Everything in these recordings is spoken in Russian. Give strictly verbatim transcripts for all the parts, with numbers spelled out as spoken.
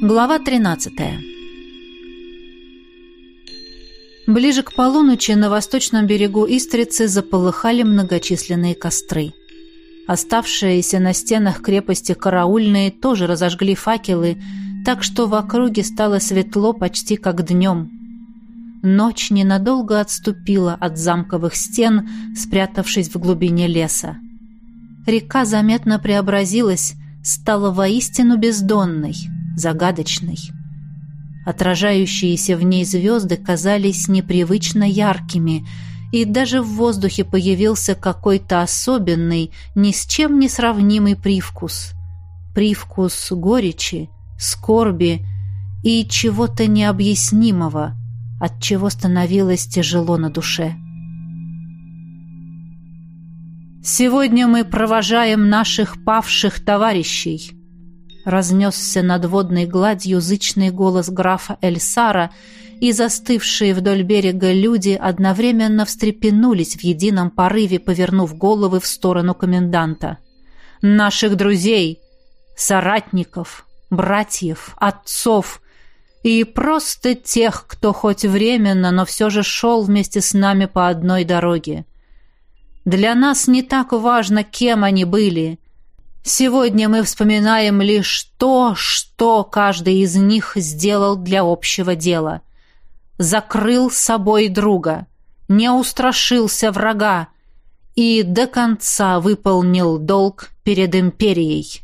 Глава тринадцатая. Ближе к полуночи на восточном берегу Истрицы заполыхали многочисленные костры. Оставшиеся на стенах крепости караульные тоже разожгли факелы, так что в округе стало светло почти как днем. Ночь ненадолго отступила от замковых стен, спрятавшись в глубине леса. Река заметно преобразилась, стала воистину бездонной, загадочной. Отражающиеся в ней звезды казались непривычно яркими, и даже в воздухе появился какой-то особенный, ни с чем не сравнимый привкус. Привкус горечи, скорби и чего-то необъяснимого, от чего становилось тяжело на душе. «Сегодня мы провожаем наших павших товарищей», — разнесся над водной гладью зычный голос графа Эльсара, и застывшие вдоль берега люди одновременно встрепенулись в едином порыве, повернув головы в сторону коменданта. «Наших друзей, соратников, братьев, отцов и просто тех, кто хоть временно, но все же шел вместе с нами по одной дороге. Для нас не так важно, кем они были. Сегодня мы вспоминаем лишь то, что каждый из них сделал для общего дела. Закрыл собой друга, не устрашился врага и до конца выполнил долг перед империей».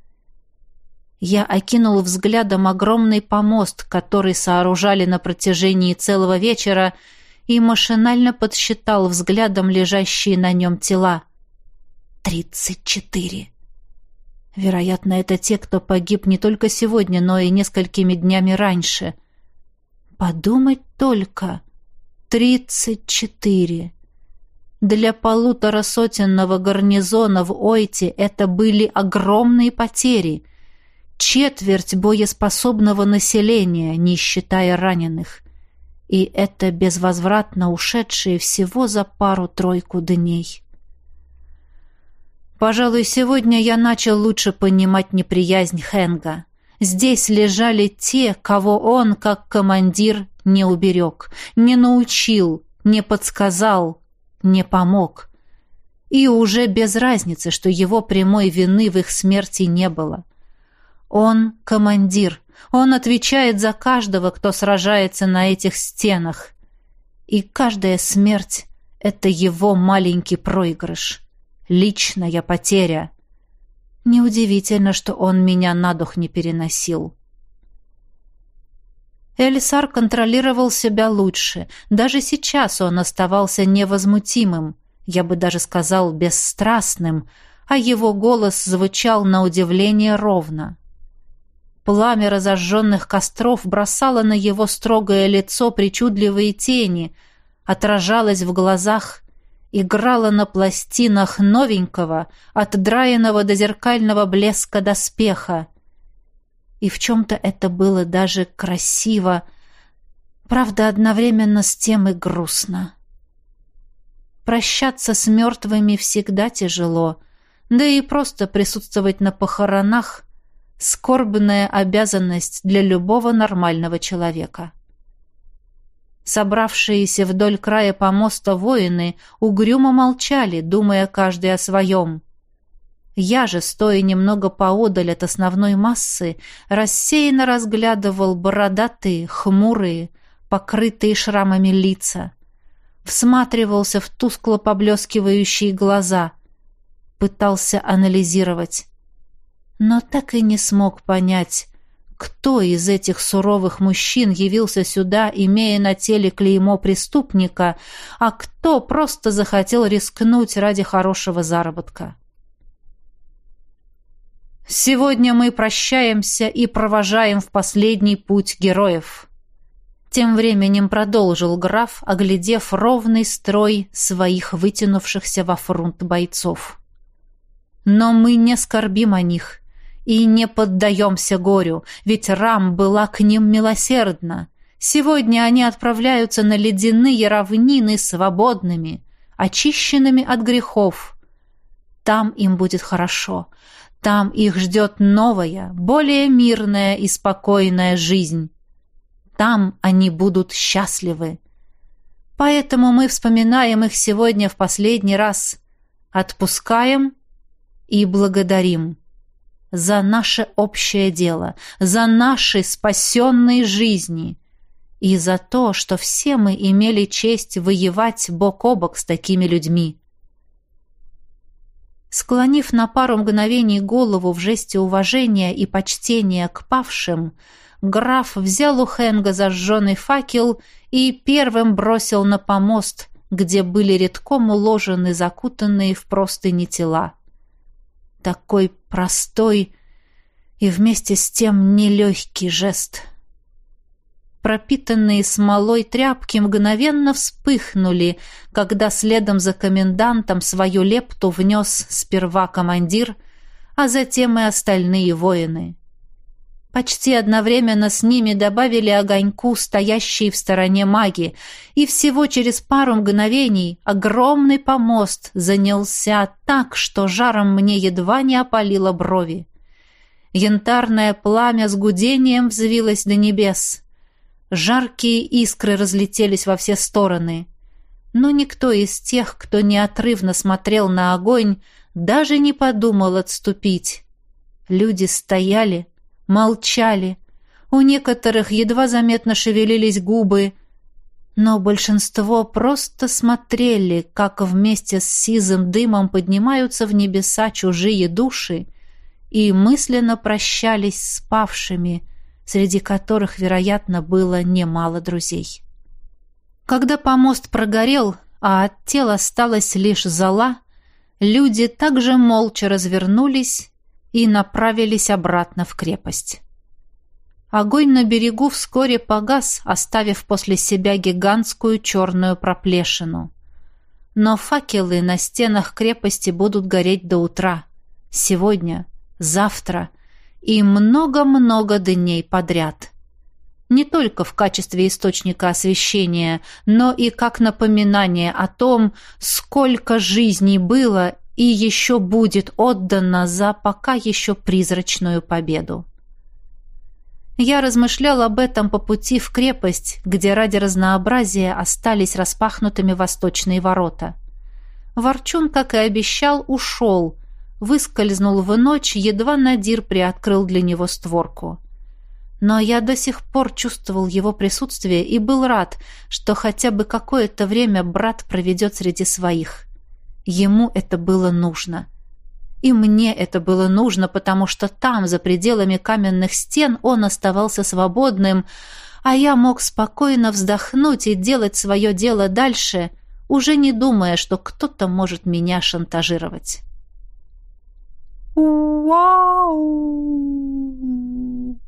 Я окинул взглядом огромный помост, который сооружали на протяжении целого вечера, и машинально подсчитал взглядом лежащие на нем тела. Тридцать четыре. Вероятно, это те, кто погиб не только сегодня, но и несколькими днями раньше. Подумать только. Тридцать четыре. Для полуторасотенного гарнизона в Ойте это были огромные потери. Четверть боеспособного населения, не считая раненых. И это безвозвратно ушедшие всего за пару-тройку дней. Пожалуй, сегодня я начал лучше понимать неприязнь Хэнга. Здесь лежали те, кого он, как командир, не уберег, не научил, не подсказал, не помог. И уже без разницы, что его прямой вины в их смерти не было. Он командир, он отвечает за каждого, кто сражается на этих стенах. И каждая смерть — это его маленький проигрыш, личная потеря. Неудивительно, что он меня на дух не переносил. Эльсар контролировал себя лучше. Даже сейчас он оставался невозмутимым, я бы даже сказал бесстрастным, а его голос звучал на удивление ровно. Пламя разожженных костров бросало на его строгое лицо причудливые тени, отражалось в глазах, играло на пластинах новенького, отдраенного до зеркального блеска доспеха. И в чем-то это было даже красиво, правда, одновременно с тем и грустно. Прощаться с мертвыми всегда тяжело, да и просто присутствовать на похоронах — скорбная обязанность для любого нормального человека. Собравшиеся вдоль края помоста воины угрюмо молчали, думая каждый о своем. Я же, стоя немного поодаль от основной массы, рассеянно разглядывал бородатые, хмурые, покрытые шрамами лица. Всматривался в тускло поблескивающие глаза. Пытался анализировать. Но так и не смог понять, кто из этих суровых мужчин явился сюда, имея на теле клеймо преступника, а кто просто захотел рискнуть ради хорошего заработка. «Сегодня мы прощаемся и провожаем в последний путь героев», — тем временем продолжил граф, оглядев ровный строй своих вытянувшихся во фронт бойцов. «Но мы не скорбим о них и не поддаемся горю, ведь Рам была к ним милосердна. Сегодня они отправляются на ледяные равнины свободными, очищенными от грехов. Там им будет хорошо. Там их ждет новая, более мирная и спокойная жизнь. Там они будут счастливы. Поэтому мы вспоминаем их сегодня в последний раз, отпускаем и благодарим за наше общее дело, за наши спасенные жизни и за то, что все мы имели честь воевать бок о бок с такими людьми. Склонив на пару мгновений голову в жесте уважения и почтения к павшим, граф взял у Хэнга зажженный факел и первым бросил на помост, где были редком уложены закутанные в простыни тела. Такой простой и вместе с тем нелегкий жест. Пропитанные смолой тряпки мгновенно вспыхнули, когда следом за комендантом свою лепту внес сперва командир, а затем и остальные воины. Почти одновременно с ними добавили огоньку стоящие в стороне маги, и всего через пару мгновений огромный помост занялся так, что жаром мне едва не опалило брови. Янтарное пламя с гудением взвилось до небес. Жаркие искры разлетелись во все стороны. Но никто из тех, кто неотрывно смотрел на огонь, даже не подумал отступить. Люди стояли, молчали. У некоторых едва заметно шевелились губы, но большинство просто смотрели, как вместе с сизым дымом поднимаются в небеса чужие души, и мысленно прощались с павшими, среди которых, вероятно, было немало друзей. Когда помост прогорел, а от тела осталась лишь зола, люди также молча развернулись и направились обратно в крепость. Огонь на берегу вскоре погас, оставив после себя гигантскую черную проплешину. Но факелы на стенах крепости будут гореть до утра. Сегодня, завтра и много-много дней подряд. Не только в качестве источника освещения, но и как напоминание о том, сколько жизней было и еще будет отдано за пока еще призрачную победу. Я размышлял об этом по пути в крепость, где ради разнообразия остались распахнутыми восточные ворота. Ворчун, как и обещал, ушел, выскользнул в ночь, едва Надир приоткрыл для него створку. Но я до сих пор чувствовал его присутствие и был рад, что хотя бы какое-то время брат проведет среди своих. Ему это было нужно. И мне это было нужно, потому что там, за пределами каменных стен, он оставался свободным, а я мог спокойно вздохнуть и делать свое дело дальше, уже не думая, что кто-то может меня шантажировать. «Вау!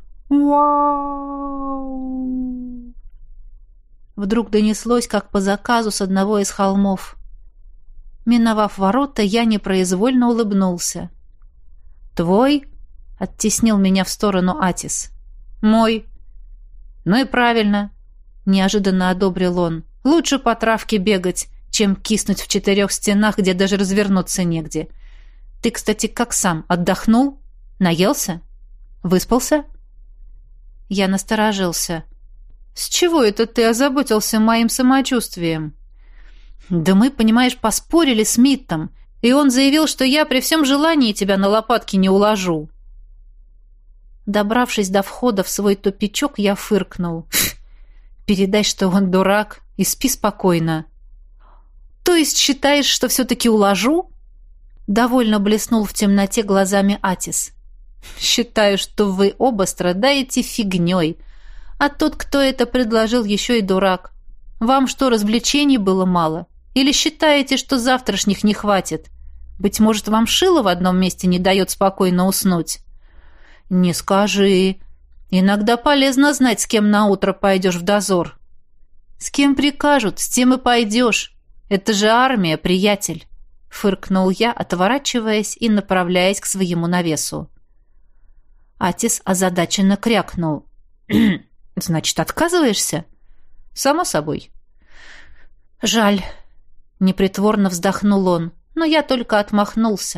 Вау!» Вдруг донеслось, как по заказу с одного из холмов. Миновав ворота, я непроизвольно улыбнулся. «Твой?» — оттеснил меня в сторону Атис. «Мой». «Ну и правильно», — неожиданно одобрил он. «Лучше по травке бегать, чем киснуть в четырех стенах, где даже развернуться негде. Ты, кстати, как сам, отдохнул? Наелся? Выспался?» Я насторожился. «С чего это ты озаботился моим самочувствием?» «Да мы, понимаешь, поспорили с Миттом, и он заявил, что я при всем желании тебя на лопатки не уложу». Добравшись до входа в свой тупичок, я фыркнул. «Передай, что он дурак, и спи спокойно». «То есть считаешь, что все-таки уложу?» Довольно блеснул в темноте глазами Атис. «Считаю, что вы оба страдаете фигней, а тот, кто это предложил, еще и дурак. Вам что, развлечений было мало? Или считаете, что завтрашних не хватит? Быть может, вам шило в одном месте не дает спокойно уснуть?» «Не скажи. Иногда полезно знать, с кем наутро пойдешь в дозор». «С кем прикажут, с тем и пойдешь. Это же армия, приятель», — фыркнул я, отворачиваясь и направляясь к своему навесу. Атис озадаченно крякнул. «Значит, отказываешься?» «Само собой». «Жаль», — непритворно вздохнул он, но я только отмахнулся.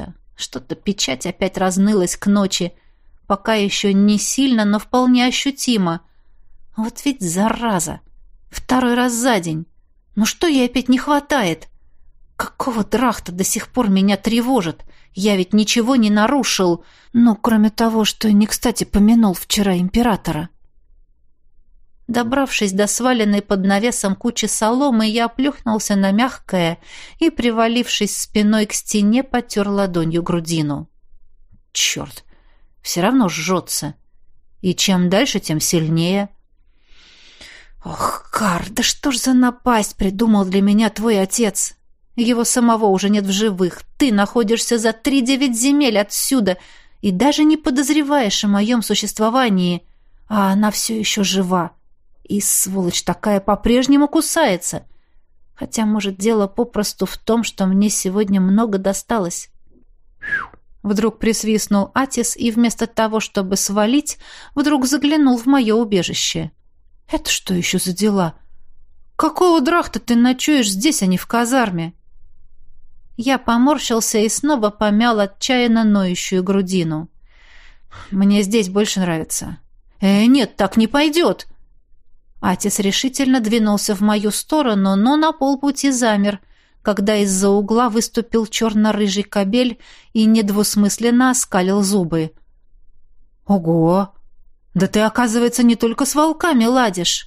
Что-то печать опять разнылась к ночи. Пока еще не сильно, но вполне ощутимо. Вот ведь зараза! Второй раз за день. Ну что ей опять не хватает? Какого драхта до сих пор меня тревожит? Я ведь ничего не нарушил. Ну, кроме того, что не кстати помянул вчера императора. Добравшись до сваленной под навесом кучи соломы, я плюхнулся на мягкое и, привалившись спиной к стене, потер ладонью грудину. Черт! Все равно жжется. И чем дальше, тем сильнее. Ох, Кар, да что ж за напасть придумал для меня твой отец? Его самого уже нет в живых. Ты находишься за три девять земель отсюда и даже не подозреваешь о моем существовании. А она все еще жива. И, сволочь такая, по-прежнему кусается. Хотя, может, дело попросту в том, что мне сегодня много досталось. Вдруг присвистнул Атис и вместо того, чтобы свалить, вдруг заглянул в мое убежище. Это что еще за дела? Какого драхта ты ночуешь здесь, а не в казарме? Я поморщился и снова помял отчаянно ноющую грудину. Мне здесь больше нравится. Э, нет, так не пойдет. Атис решительно двинулся в мою сторону, но на полпути замер, когда из-за угла выступил черно-рыжий кобель и недвусмысленно оскалил зубы. «Ого! Да ты, оказывается, не только с волками ладишь!»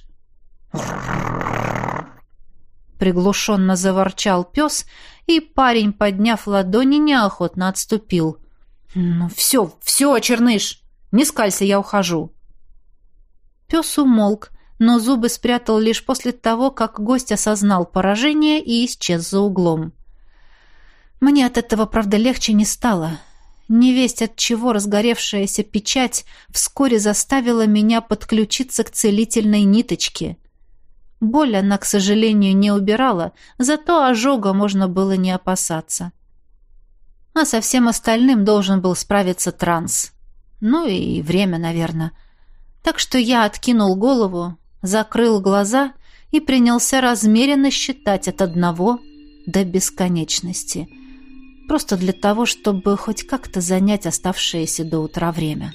Приглушенно заворчал пес, и парень, подняв ладони, неохотно отступил. «Ну все, все, Черныш! Не скалься, я ухожу!» Пес умолк, но зубы спрятал лишь после того, как гость осознал поражение и исчез за углом. Мне от этого, правда, легче не стало. Невесть от чего разгоревшаяся печать вскоре заставила меня подключиться к целительной ниточке. Боль она, к сожалению, не убирала, зато ожога можно было не опасаться. А со всем остальным должен был справиться транс. Ну и время, наверное. Так что я откинул голову, закрыл глаза и принялся размеренно считать от одного до бесконечности. Просто для того, чтобы хоть как-то занять оставшееся до утра время.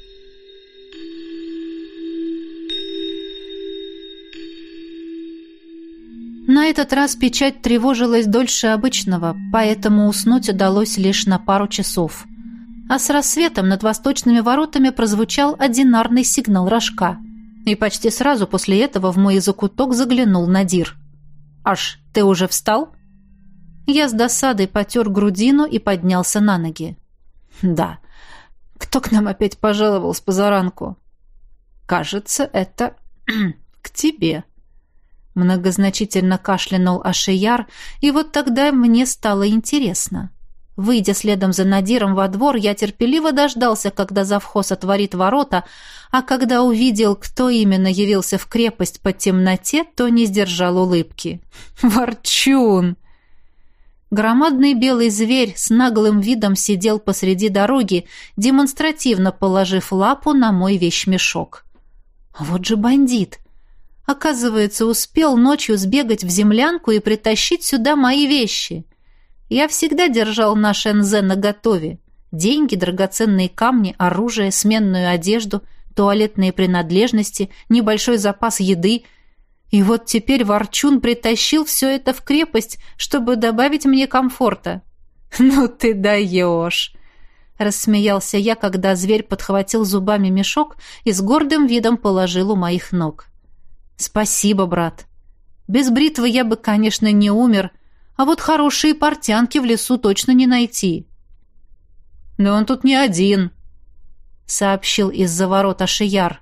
На этот раз печать тревожилась дольше обычного, поэтому уснуть удалось лишь на пару часов. А с рассветом над восточными воротами прозвучал одинарный сигнал рожка. И почти сразу после этого в мой закуток заглянул Надир. «Аш, ты уже встал?» Я с досадой потер грудину и поднялся на ноги. «Да. Кто к нам опять пожаловал с позаранку?» «Кажется, это к тебе». Многозначительно кашлянул Ашияр, и вот тогда мне стало интересно. Выйдя следом за Надиром во двор, я терпеливо дождался, когда завхоз отворит ворота, а когда увидел, кто именно явился в крепость по темноте, то не сдержал улыбки. «Ворчун!» Громадный белый зверь с наглым видом сидел посреди дороги, демонстративно положив лапу на мой вещмешок. Вот же бандит! Оказывается, успел ночью сбегать в землянку и притащить сюда мои вещи. Я всегда держал наш эн зэ наготове. Деньги, драгоценные камни, оружие, сменную одежду, туалетные принадлежности, небольшой запас еды. И вот теперь Ворчун притащил все это в крепость, чтобы добавить мне комфорта. «Ну ты даешь!» — рассмеялся я, когда зверь подхватил зубами мешок и с гордым видом положил у моих ног. «Спасибо, брат. Без бритвы я бы, конечно, не умер, а вот хорошие портянки в лесу точно не найти». «Да он тут не один», — сообщил из-за ворот Ашияр.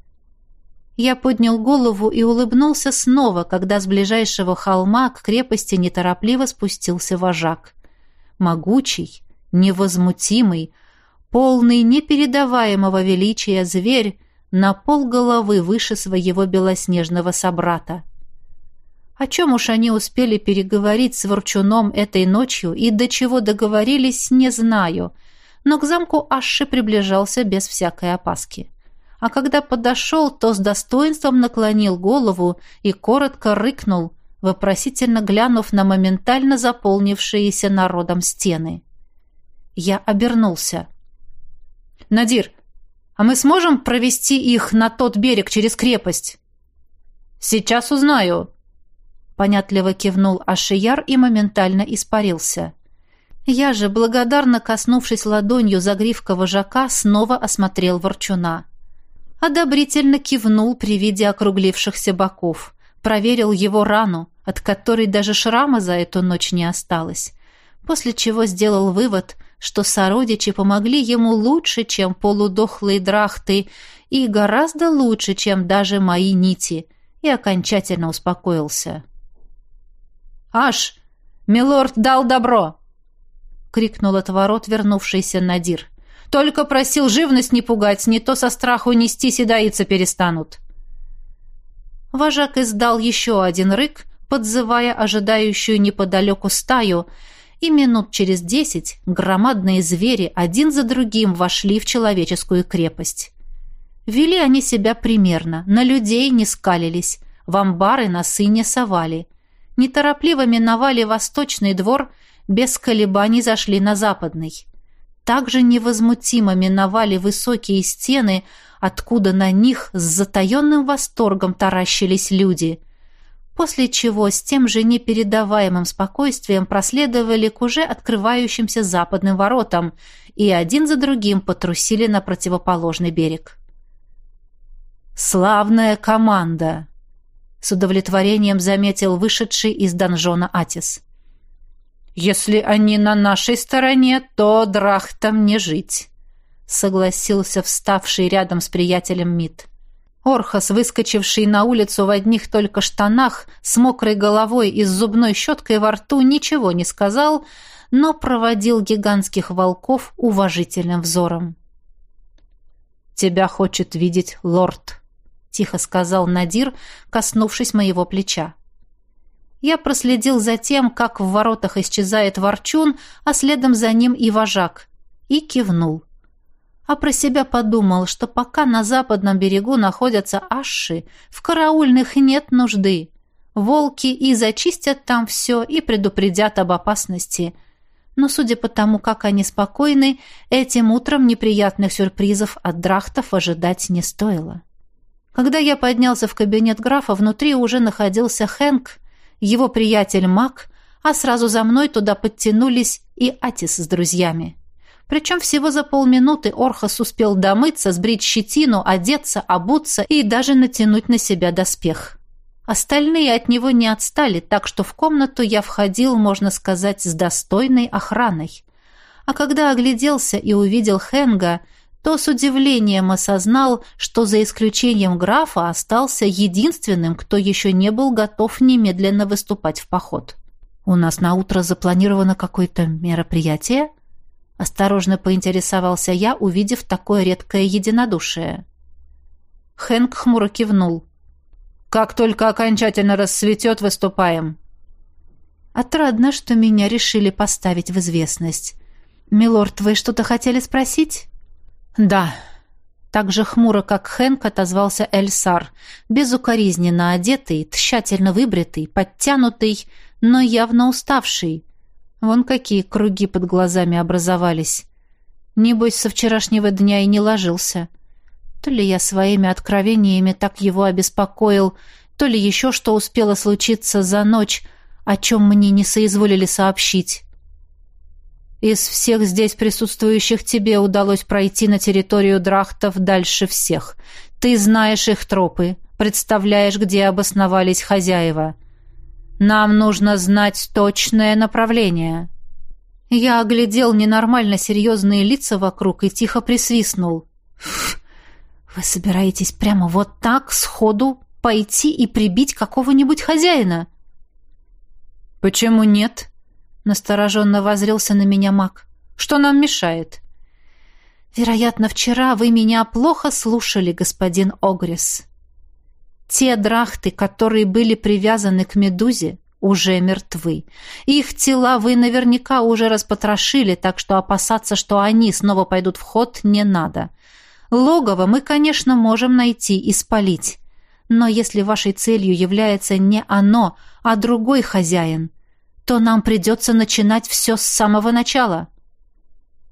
Я поднял голову и улыбнулся снова, когда с ближайшего холма к крепости неторопливо спустился вожак. Могучий, невозмутимый, полный непередаваемого величия зверь, на полголовы выше своего белоснежного собрата. О чем уж они успели переговорить с Ворчуном этой ночью и до чего договорились, не знаю, но к замку Аши приближался без всякой опаски. А когда подошел, то с достоинством наклонил голову и коротко рыкнул, вопросительно глянув на моментально заполнившиеся народом стены. Я обернулся. «Надир, а мы сможем провести их на тот берег через крепость?» «Сейчас узнаю», — понятливо кивнул Ашияр и моментально испарился. Я же, благодарно коснувшись ладонью загривка вожака, снова осмотрел ворчуна. Одобрительно кивнул при виде округлившихся боков, проверил его рану, от которой даже шрама за эту ночь не осталось, после чего сделал вывод, что сородичи помогли ему лучше, чем полудохлые драхты, и гораздо лучше, чем даже мои нити, и окончательно успокоился. «Аш, милорд дал добро!» — крикнул от ворот вернувшийся Надир. «Только просил живность не пугать, не то со страху нестись и доиться перестанут». Вожак издал еще один рык, подзывая ожидающую неподалеку стаю, и минут через десять громадные звери один за другим вошли в человеческую крепость. Вели они себя примерно, на людей не скалились, в амбары носы не совали. Неторопливо миновали восточный двор, без колебаний зашли на западный. Также невозмутимо миновали высокие стены, откуда на них с затаенным восторгом таращились люди, после чего с тем же непередаваемым спокойствием проследовали к уже открывающимся западным воротам и один за другим потрусили на противоположный берег. «Славная команда!» — с удовлетворением заметил вышедший из донжона Атис. «Если они на нашей стороне, то драхтам не жить», — согласился вставший рядом с приятелем Мид. Орхас, выскочивший на улицу в одних только штанах, с мокрой головой и с зубной щеткой во рту, ничего не сказал, но проводил гигантских волков уважительным взором. «Тебя хочет видеть лорд», — тихо сказал Надир, коснувшись моего плеча. Я проследил за тем, как в воротах исчезает ворчун, а следом за ним и вожак, и кивнул. А про себя подумал, что пока на западном берегу находятся ашши, в караульных нет нужды. Волки и зачистят там все, и предупредят об опасности. Но судя по тому, как они спокойны, этим утром неприятных сюрпризов от драхтов ожидать не стоило. Когда я поднялся в кабинет графа, внутри уже находился Хэнк, его приятель Мак, а сразу за мной туда подтянулись и Атис с друзьями. Причем всего за полминуты Орхас успел домыться, сбрить щетину, одеться, обуться и даже натянуть на себя доспех. Остальные от него не отстали, так что в комнату я входил, можно сказать, с достойной охраной. А когда огляделся и увидел Хэнга, то с удивлением осознал, что за исключением графа остался единственным, кто еще не был готов немедленно выступать в поход. «У нас на утро запланировано какое-то мероприятие?» Осторожно поинтересовался я, увидев такое редкое единодушие. Хэнк хмуро кивнул. «Как только окончательно рассветет, выступаем». Отрадно, что меня решили поставить в известность. «Милорд, вы что-то хотели спросить?» «Да». Так же хмуро, как Хэнк, отозвался Эльсар, безукоризненно одетый, тщательно выбритый, подтянутый, но явно уставший. Вон какие круги под глазами образовались. Небось, со вчерашнего дня и не ложился. То ли я своими откровениями так его обеспокоил, то ли еще что успело случиться за ночь, о чем мне не соизволили сообщить. Из всех здесь присутствующих тебе удалось пройти на территорию драхтов дальше всех. Ты знаешь их тропы, представляешь, где обосновались хозяева. Нам нужно знать точное направление». Я оглядел ненормально серьезные лица вокруг и тихо присвистнул. «Вы собираетесь прямо вот так, сходу, пойти и прибить какого-нибудь хозяина?» «Почему нет?» — настороженно воззрился на меня маг. «Что нам мешает?» «Вероятно, вчера вы меня плохо слушали, господин Огрис. Те драхты, которые были привязаны к Медузе, уже мертвы. Их тела вы наверняка уже распотрошили, так что опасаться, что они снова пойдут в ход, не надо. Логово мы, конечно, можем найти и спалить. Но если вашей целью является не оно, а другой хозяин, то нам придется начинать все с самого начала».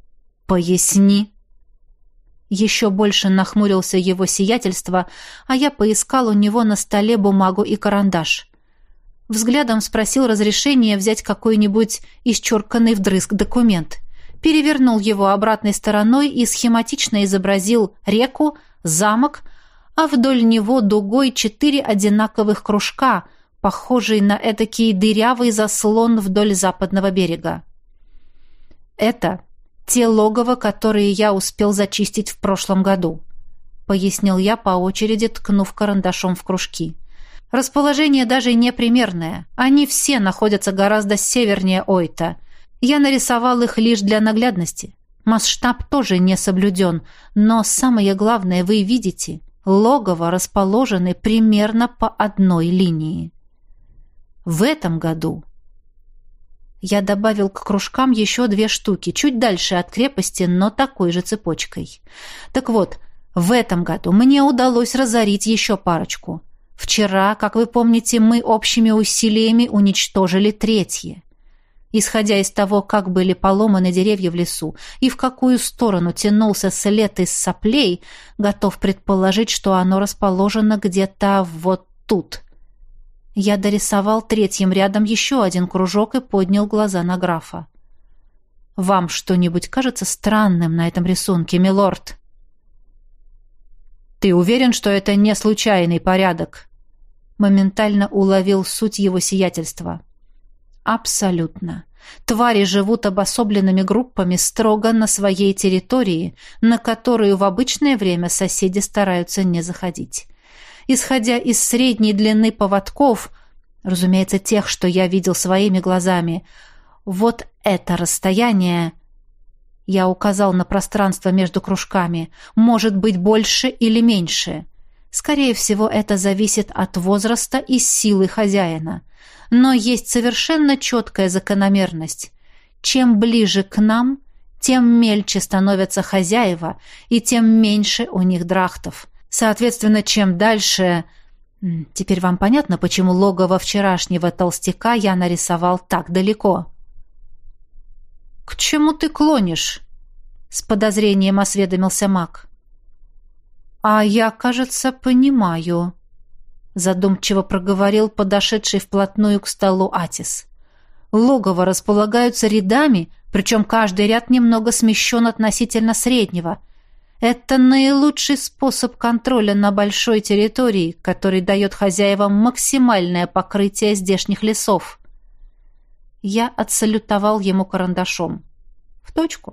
«Поясни». Еще больше нахмурился его сиятельство, а я поискал у него на столе бумагу и карандаш. Взглядом спросил разрешения взять какой-нибудь исчерканный вдрызг документ. Перевернул его обратной стороной и схематично изобразил реку, замок, а вдоль него дугой четыре одинаковых кружка, похожие на эдакий дырявый заслон вдоль западного берега. «Это те логово, которые я успел зачистить в прошлом году», — пояснил я по очереди, ткнув карандашом в кружки. «Расположение даже не примерное. Они все находятся гораздо севернее Ойта. Я нарисовал их лишь для наглядности. Масштаб тоже не соблюден, но самое главное, вы видите, логово расположены примерно по одной линии. В этом году...» Я добавил к кружкам еще две штуки, чуть дальше от крепости, но такой же цепочкой. Так вот, в этом году мне удалось разорить еще парочку. Вчера, как вы помните, мы общими усилиями уничтожили третье. Исходя из того, как были поломаны деревья в лесу и в какую сторону тянулся след из соплей, готов предположить, что оно расположено где-то вот тут. Я дорисовал третьим рядом еще один кружок и поднял глаза на графа. «Вам что-нибудь кажется странным на этом рисунке, милорд?» «Ты уверен, что это не случайный порядок?» Моментально уловил суть его сиятельства. «Абсолютно. Твари живут обособленными группами строго на своей территории, на которую в обычное время соседи стараются не заходить. Исходя из средней длины поводков, разумеется, тех, что я видел своими глазами, вот это расстояние, я указал на пространство между кружками, может быть больше или меньше. Скорее всего, это зависит от возраста и силы хозяина. Но есть совершенно четкая закономерность. Чем ближе к нам, тем мельче становятся хозяева, и тем меньше у них драхтов. Соответственно, чем дальше... Теперь вам понятно, почему логово вчерашнего толстяка я нарисовал так далеко? «К чему ты клонишь?» — с подозрением осведомился маг. «А я, кажется, понимаю», — задумчиво проговорил подошедший вплотную к столу Атис. «Логово располагаются рядами, причем каждый ряд немного смещен относительно среднего. Это наилучший способ контроля на большой территории, который дает хозяевам максимальное покрытие здешних лесов». Я отсалютовал ему карандашом. В точку.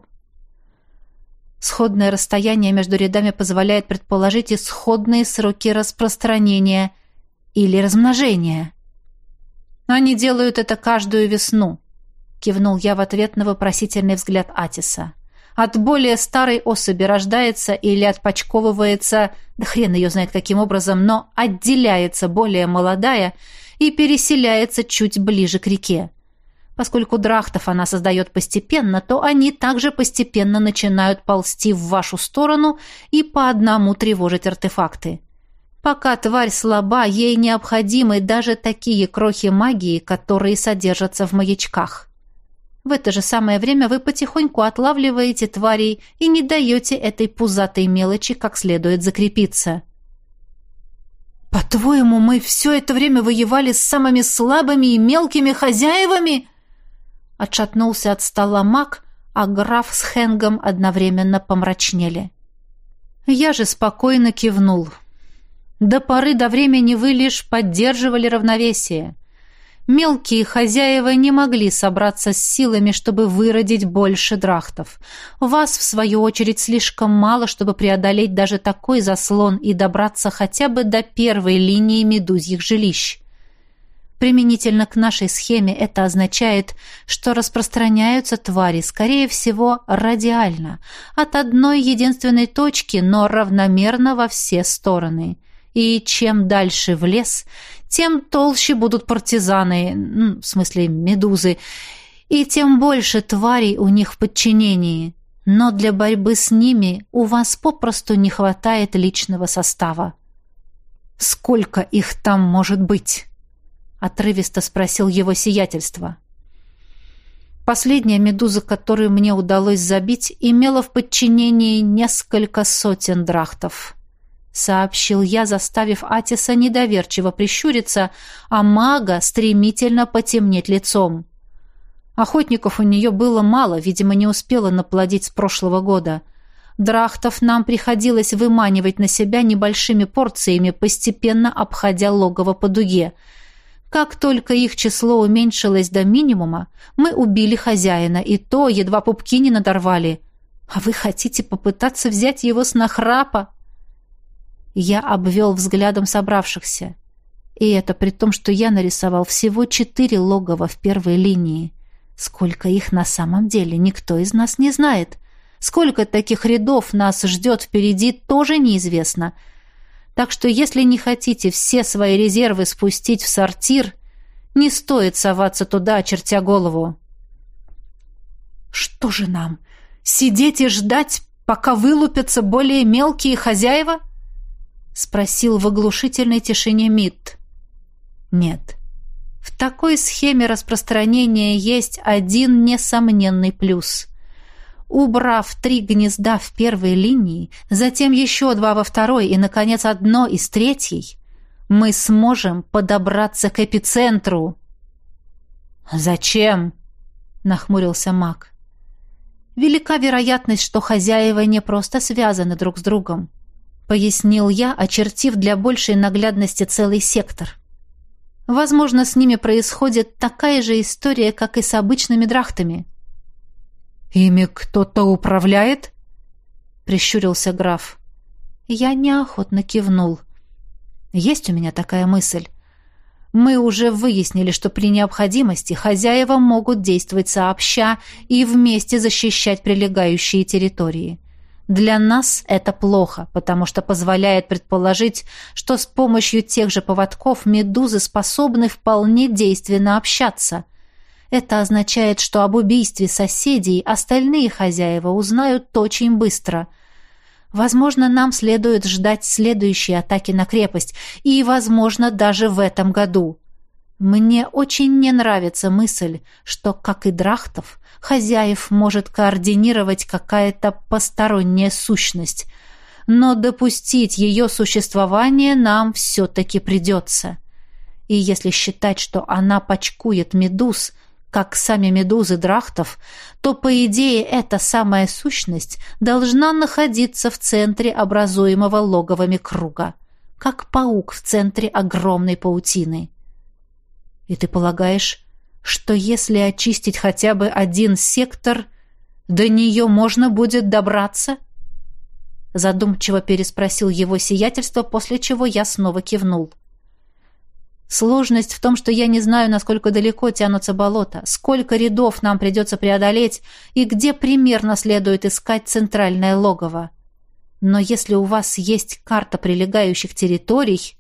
Сходное расстояние между рядами позволяет предположить и сходные сроки распространения или размножения. «Они делают это каждую весну», — кивнул я в ответ на вопросительный взгляд Атиса. «От более старой особи рождается или отпочковывается, да хрен ее знает каким образом, но отделяется более молодая и переселяется чуть ближе к реке. Поскольку драхтов она создает постепенно, то они также постепенно начинают ползти в вашу сторону и по одному тревожить артефакты. Пока тварь слаба, ей необходимы даже такие крохи магии, которые содержатся в маячках. В это же самое время вы потихоньку отлавливаете тварей и не даете этой пузатой мелочи как следует закрепиться». «По-твоему, мы все это время воевали с самыми слабыми и мелкими хозяевами?» Отшатнулся от стола маг, а граф с Хэнгом одновременно помрачнели. Я же спокойно кивнул. До поры до времени вы лишь поддерживали равновесие. Мелкие хозяева не могли собраться с силами, чтобы выродить больше драхтов. Вас, в свою очередь, слишком мало, чтобы преодолеть даже такой заслон и добраться хотя бы до первой линии медузьих жилищ. Применительно к нашей схеме это означает, что распространяются твари, скорее всего, радиально, от одной единственной точки, но равномерно во все стороны. И чем дальше в лес, тем толще будут партизаны, в смысле медузы, и тем больше тварей у них в подчинении. Но для борьбы с ними у вас попросту не хватает личного состава. «Сколько их там может быть?» — отрывисто спросил его сиятельство. Последняя медуза, которую мне удалось забить, имела в подчинении несколько сотен драхтов, сообщил я, заставив Атиса недоверчиво прищуриться, а мага стремительно потемнеть лицом. Охотников у нее было мало, видимо, не успела наплодить с прошлого года. Драхтов нам приходилось выманивать на себя небольшими порциями, постепенно обходя логово по дуге. Как только их число уменьшилось до минимума, мы убили хозяина, и то едва пупки не надорвали. А вы хотите попытаться взять его с нахрапа? Я обвел взглядом собравшихся. И это при том, что я нарисовал всего четыре логова в первой линии. Сколько их на самом деле, никто из нас не знает. Сколько таких рядов нас ждет впереди, тоже неизвестно. Так что если не хотите все свои резервы спустить в сортир, не стоит соваться туда, очертя голову. «Что же нам, сидеть и ждать, пока вылупятся более мелкие хозяева?» — спросил в оглушительной тишине Митт. «Нет. В такой схеме распространения есть один несомненный плюс. Убрав три гнезда в первой линии, затем еще два во второй и, наконец, одно из третьей, мы сможем подобраться к эпицентру». «Зачем?» — нахмурился маг. «Велика вероятность, что хозяева не просто связаны друг с другом», — пояснил я, очертив для большей наглядности целый сектор. «Возможно, с ними происходит такая же история, как и с обычными драхтами». «Ими кто-то управляет?» — прищурился граф. Я неохотно кивнул. «Есть у меня такая мысль. Мы уже выяснили, что при необходимости хозяева могут действовать сообща и вместе защищать прилегающие территории. Для нас это плохо, потому что позволяет предположить, что с помощью тех же поводков медузы способны вполне действенно общаться. Это означает, что об убийстве соседей остальные хозяева узнают очень быстро. Возможно, нам следует ждать следующей атаки на крепость, и, возможно, даже в этом году. Мне очень не нравится мысль, что, как и драхтов, хозяев может координировать какая-то посторонняя сущность, но допустить ее существование нам все-таки придется. И если считать, что она почкует медуз, как сами медузы драхтов, то, по идее, эта самая сущность должна находиться в центре образуемого логовами круга, как паук в центре огромной паутины. И ты полагаешь, что если очистить хотя бы один сектор, до нее можно будет добраться? Задумчиво переспросил его сиятельство, после чего я снова кивнул. Сложность в том, что я не знаю, насколько далеко тянутся болота, сколько рядов нам придется преодолеть и где примерно следует искать центральное логово. Но если у вас есть карта прилегающих территорий...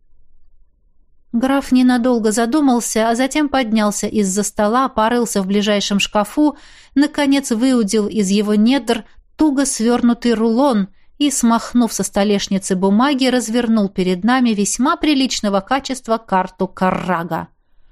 Граф ненадолго задумался, а затем поднялся из-за стола, порылся в ближайшем шкафу, наконец выудил из его недр туго свернутый рулон и, смахнув со столешницы бумаги, развернул перед нами весьма приличного качества карту Каррага.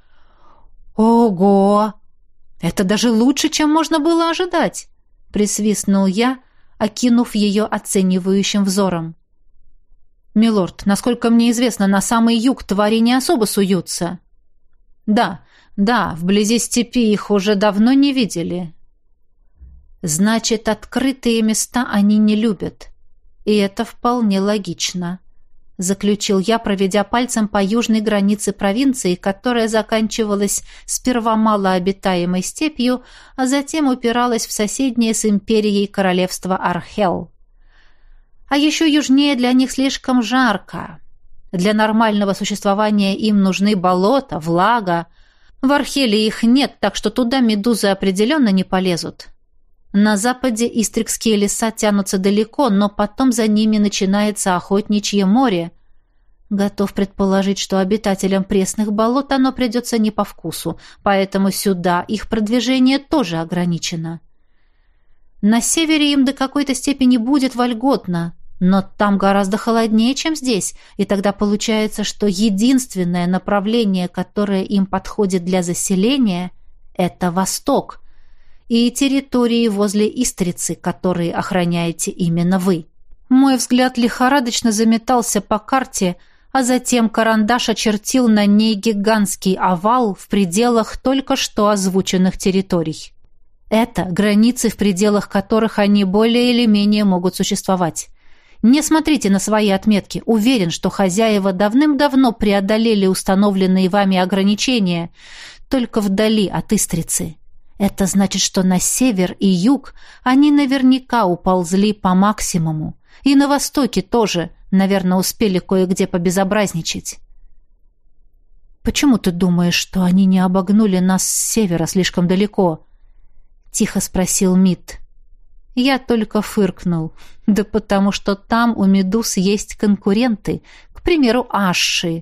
«Ого! Это даже лучше, чем можно было ожидать!» — присвистнул я, окинув ее оценивающим взором. «Милорд, насколько мне известно, на самый юг твари не особо суются». «Да, да, вблизи степи их уже давно не видели». «Значит, открытые места они не любят. И это вполне логично», — заключил я, проведя пальцем по южной границе провинции, которая заканчивалась сперва малообитаемой степью, а затем упиралась в соседнее с империей королевство Архел. А еще южнее для них слишком жарко. Для нормального существования им нужны болота, влага. В Археле их нет, так что туда медузы определенно не полезут. На западе истрикские леса тянутся далеко, но потом за ними начинается охотничье море. Готов предположить, что обитателям пресных болот оно придется не по вкусу, поэтому сюда их продвижение тоже ограничено. На севере им до какой-то степени будет вольготно, но там гораздо холоднее, чем здесь, и тогда получается, что единственное направление, которое им подходит для заселения, это восток, и территории возле Истрицы, которые охраняете именно вы. Мой взгляд лихорадочно заметался по карте, а затем карандаш очертил на ней гигантский овал в пределах только что озвученных территорий. Это границы, в пределах которых они более или менее могут существовать. Не смотрите на свои отметки. Уверен, что хозяева давным-давно преодолели установленные вами ограничения, только вдали от Истрицы. Это значит, что на север и юг они наверняка уползли по максимуму. И на востоке тоже, наверное, успели кое-где побезобразничать. «Почему ты думаешь, что они не обогнули нас с севера слишком далеко?» — тихо спросил Мид. Я только фыркнул. Да потому что там у медуз есть конкуренты, к примеру, Ашши.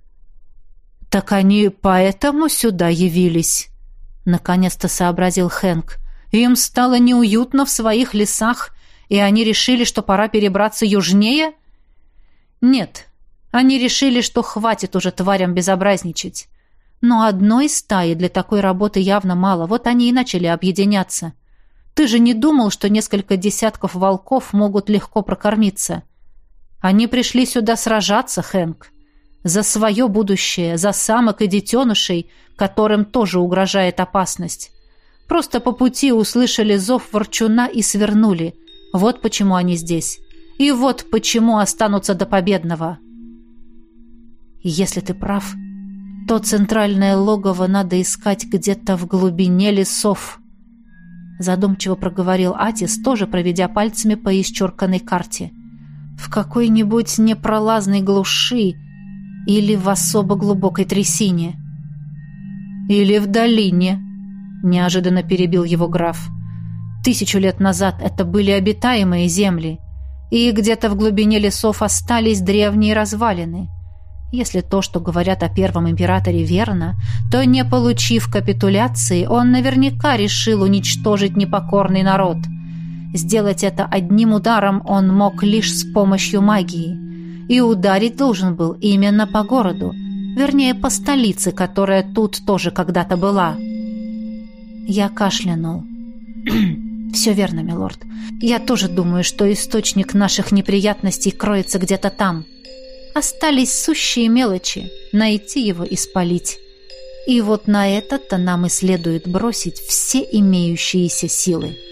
«Так они поэтому сюда явились», — наконец-то сообразил Хэнк. «Им стало неуютно в своих лесах, и они решили, что пора перебраться южнее?» «Нет, они решили, что хватит уже тварям безобразничать. Но одной стаи для такой работы явно мало, вот они и начали объединяться. Ты же не думал, что несколько десятков волков могут легко прокормиться? Они пришли сюда сражаться, Хэнк. За свое будущее, за самок и детенышей, которым тоже угрожает опасность. Просто по пути услышали зов ворчуна и свернули. Вот почему они здесь. И вот почему останутся до победного. Если ты прав, то центральное логово надо искать где-то в глубине лесов. Задумчиво проговорил Атис, тоже проведя пальцами по исчерканной карте. В какой-нибудь непролазной глуши или в особо глубокой трясине. Или в долине, неожиданно перебил его граф. Тысячу лет назад это были обитаемые земли, и где-то в глубине лесов остались древние развалины. Если то, что говорят о первом императоре, верно, то, не получив капитуляции, он наверняка решил уничтожить непокорный народ. Сделать это одним ударом он мог лишь с помощью магии. И ударить должен был именно по городу, вернее, по столице, которая тут тоже когда-то была. Я кашлянул. «Все верно, милорд. Я тоже думаю, что источник наших неприятностей кроется где-то там. Остались сущие мелочи. Найти его и спалить. И вот на это-то нам и следует бросить все имеющиеся силы».